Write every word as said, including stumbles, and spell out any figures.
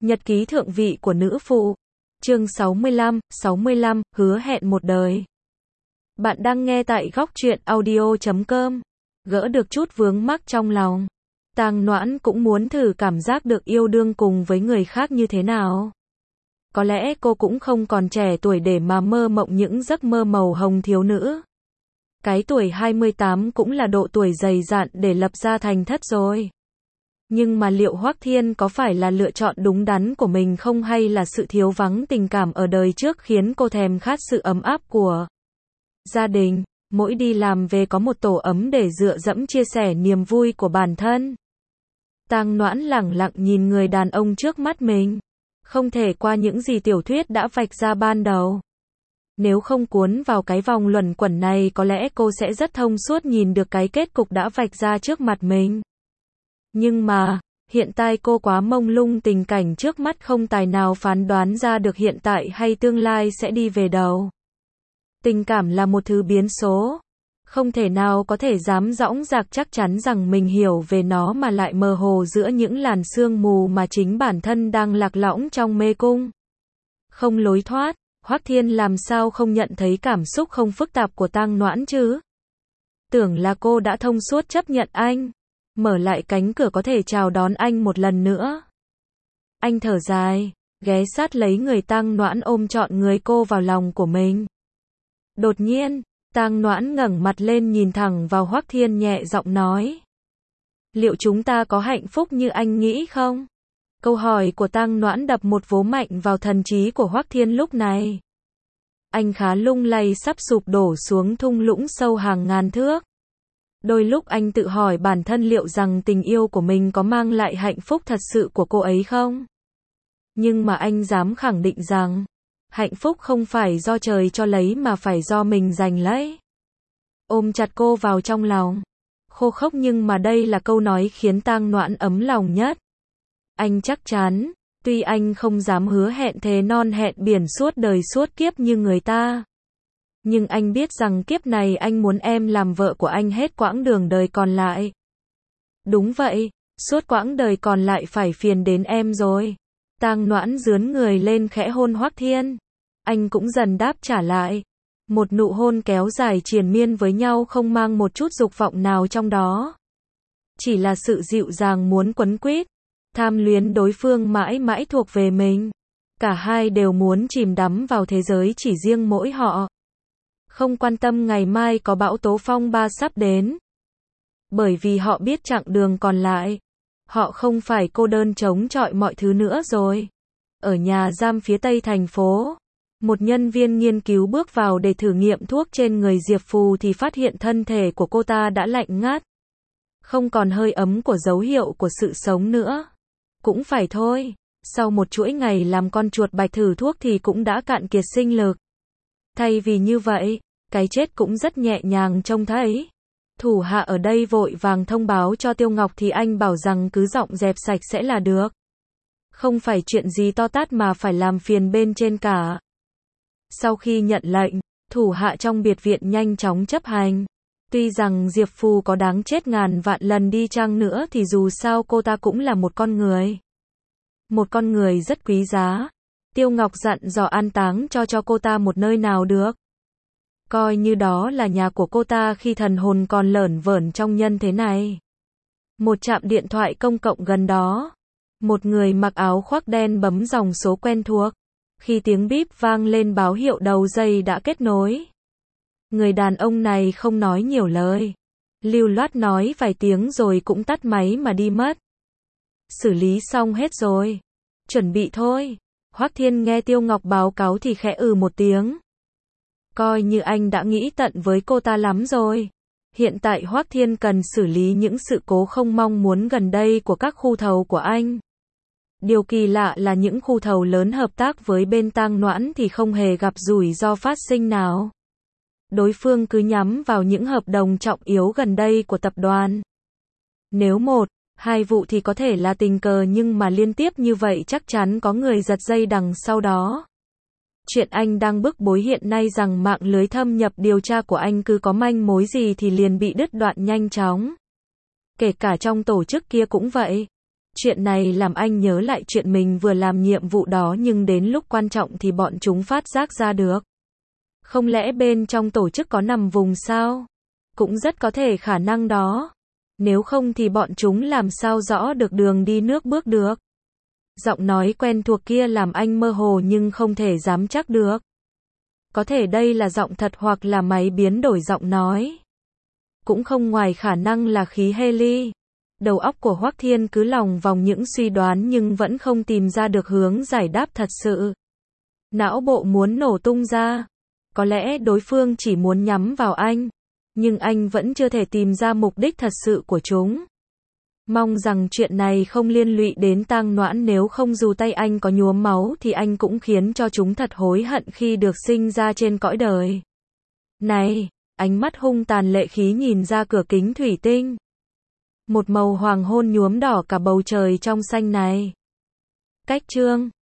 Nhật ký thượng vị của nữ phụ. Chương sáu mươi lăm, sáu mươi lăm, hứa hẹn một đời. Bạn đang nghe tại góc truyện audio chấm com. Gỡ được chút vướng mắc trong lòng. Tang Noãn cũng muốn thử cảm giác được yêu đương cùng với người khác như thế nào. Có lẽ cô cũng không còn trẻ tuổi để mà mơ mộng những giấc mơ màu hồng thiếu nữ. Cái tuổi hai mươi tám cũng là độ tuổi dày dạn để lập gia thành thất rồi. Nhưng mà liệu Hoắc Thiên có phải là lựa chọn đúng đắn của mình không, hay là sự thiếu vắng tình cảm ở đời trước khiến cô thèm khát sự ấm áp của gia đình, mỗi đi làm về có một tổ ấm để dựa dẫm chia sẻ niềm vui của bản thân. Tang Noãn lẳng lặng nhìn người đàn ông trước mắt mình, không thể qua những gì tiểu thuyết đã vạch ra ban đầu. Nếu không cuốn vào cái vòng luẩn quẩn này, có lẽ cô sẽ rất thông suốt nhìn được cái kết cục đã vạch ra trước mặt mình. Nhưng mà, hiện tại cô quá mông lung, tình cảnh trước mắt không tài nào phán đoán ra được hiện tại hay tương lai sẽ đi về đâu. Tình cảm là một thứ biến số, không thể nào có thể dám dõng dạc chắc chắn rằng mình hiểu về nó, mà lại mơ hồ giữa những làn sương mù mà chính bản thân đang lạc lõng trong mê cung. Không lối thoát, Hoắc Thiên làm sao không nhận thấy cảm xúc không phức tạp của Tang Noãn chứ? Tưởng là cô đã thông suốt chấp nhận anh, mở lại cánh cửa có thể chào đón anh một lần nữa. Anh thở dài, ghé sát lấy người Tang Noãn, ôm trọn người cô vào lòng của mình. Đột nhiên, Tang Noãn ngẩng mặt lên nhìn thẳng vào Hoắc Thiên, nhẹ giọng nói: liệu chúng ta có hạnh phúc như anh nghĩ không? Câu hỏi của Tang Noãn đập một vố mạnh vào thần trí của Hoắc Thiên lúc này. Anh khá lung lay, sắp sụp đổ xuống thung lũng sâu hàng ngàn thước. Đôi lúc anh tự hỏi bản thân liệu rằng tình yêu của mình có mang lại hạnh phúc thật sự của cô ấy không? Nhưng mà anh dám khẳng định rằng, hạnh phúc không phải do trời cho lấy mà phải do mình giành lấy. Ôm chặt cô vào trong lòng. Khô khốc nhưng mà đây là câu nói khiến Tang Noãn ấm lòng nhất. Anh chắc chắn, tuy anh không dám hứa hẹn thề non hẹn biển suốt đời suốt kiếp như người ta, nhưng anh biết rằng kiếp này anh muốn em làm vợ của anh hết quãng đường đời còn lại. Đúng vậy, suốt quãng đời còn lại phải phiền đến em rồi. Tang Noãn rướn người lên khẽ hôn Hoắc Thiên. Anh cũng dần đáp trả lại. Một nụ hôn kéo dài triền miên với nhau, không mang một chút dục vọng nào trong đó. Chỉ là sự dịu dàng muốn quấn quýt, tham luyến đối phương mãi mãi thuộc về mình. Cả hai đều muốn chìm đắm vào thế giới chỉ riêng mỗi họ. Không quan tâm ngày mai có bão tố phong ba sắp đến. Bởi vì họ biết chặng đường còn lại, họ không phải cô đơn chống chọi mọi thứ nữa rồi. Ở nhà giam phía tây thành phố, một nhân viên nghiên cứu bước vào để thử nghiệm thuốc trên người Diệp Phù thì phát hiện thân thể của cô ta đã lạnh ngắt. Không còn hơi ấm của dấu hiệu của sự sống nữa. Cũng phải thôi, sau một chuỗi ngày làm con chuột bạch thử thuốc thì cũng đã cạn kiệt sinh lực. Thay vì như vậy, cái chết cũng rất nhẹ nhàng trông thấy. Thủ hạ ở đây vội vàng thông báo cho Tiêu Ngọc thì anh bảo rằng cứ dọn dẹp sạch sẽ là được. Không phải chuyện gì to tát mà phải làm phiền bên trên cả. Sau khi nhận lệnh, thủ hạ trong biệt viện nhanh chóng chấp hành. Tuy rằng Diệp Phù có đáng chết ngàn vạn lần đi chăng nữa thì dù sao cô ta cũng là một con người. Một con người rất quý giá. Tiêu Ngọc dặn dò an táng cho cho cô ta một nơi nào được. Coi như đó là nhà của cô ta khi thần hồn còn lởn vởn trong nhân thế này. Một trạm điện thoại công cộng gần đó. Một người mặc áo khoác đen bấm dòng số quen thuộc. Khi tiếng bíp vang lên báo hiệu đầu dây đã kết nối. Người đàn ông này không nói nhiều lời. Lưu loát nói vài tiếng rồi cũng tắt máy mà đi mất. Xử lý xong hết rồi. Chuẩn bị thôi. Hoắc Thiên nghe Tiêu Ngọc báo cáo thì khẽ ừ một tiếng. Coi như anh đã nghĩ tận với cô ta lắm rồi. Hiện tại Hoắc Thiên cần xử lý những sự cố không mong muốn gần đây của các khu thầu của anh. Điều kỳ lạ là những khu thầu lớn hợp tác với bên Tang Noãn thì không hề gặp rủi ro phát sinh nào. Đối phương cứ nhắm vào những hợp đồng trọng yếu gần đây của tập đoàn. Nếu một, hai vụ thì có thể là tình cờ, nhưng mà liên tiếp như vậy chắc chắn có người giật dây đằng sau đó. Chuyện anh đang bức bối hiện nay rằng mạng lưới thâm nhập điều tra của anh cứ có manh mối gì thì liền bị đứt đoạn nhanh chóng. Kể cả trong tổ chức kia cũng vậy. Chuyện này làm anh nhớ lại chuyện mình vừa làm nhiệm vụ đó nhưng đến lúc quan trọng thì bọn chúng phát giác ra được. Không lẽ bên trong tổ chức có nằm vùng sao? Cũng rất có thể khả năng đó. Nếu không thì bọn chúng làm sao rõ được đường đi nước bước được. Giọng nói quen thuộc kia làm anh mơ hồ nhưng không thể dám chắc được. Có thể đây là giọng thật hoặc là máy biến đổi giọng nói. Cũng không ngoài khả năng là khí heli. Đầu óc của Hoắc Thiên cứ lòng vòng những suy đoán nhưng vẫn không tìm ra được hướng giải đáp thật sự. Não bộ muốn nổ tung ra. Có lẽ đối phương chỉ muốn nhắm vào anh. Nhưng anh vẫn chưa thể tìm ra mục đích thật sự của chúng. Mong rằng chuyện này không liên lụy đến Tang Noãn, nếu không dù tay anh có nhuốm máu thì anh cũng khiến cho chúng thật hối hận khi được sinh ra trên cõi đời. Này, ánh mắt hung tàn lệ khí nhìn ra cửa kính thủy tinh. Một màu hoàng hôn nhuốm đỏ cả bầu trời trong xanh này. Cách chương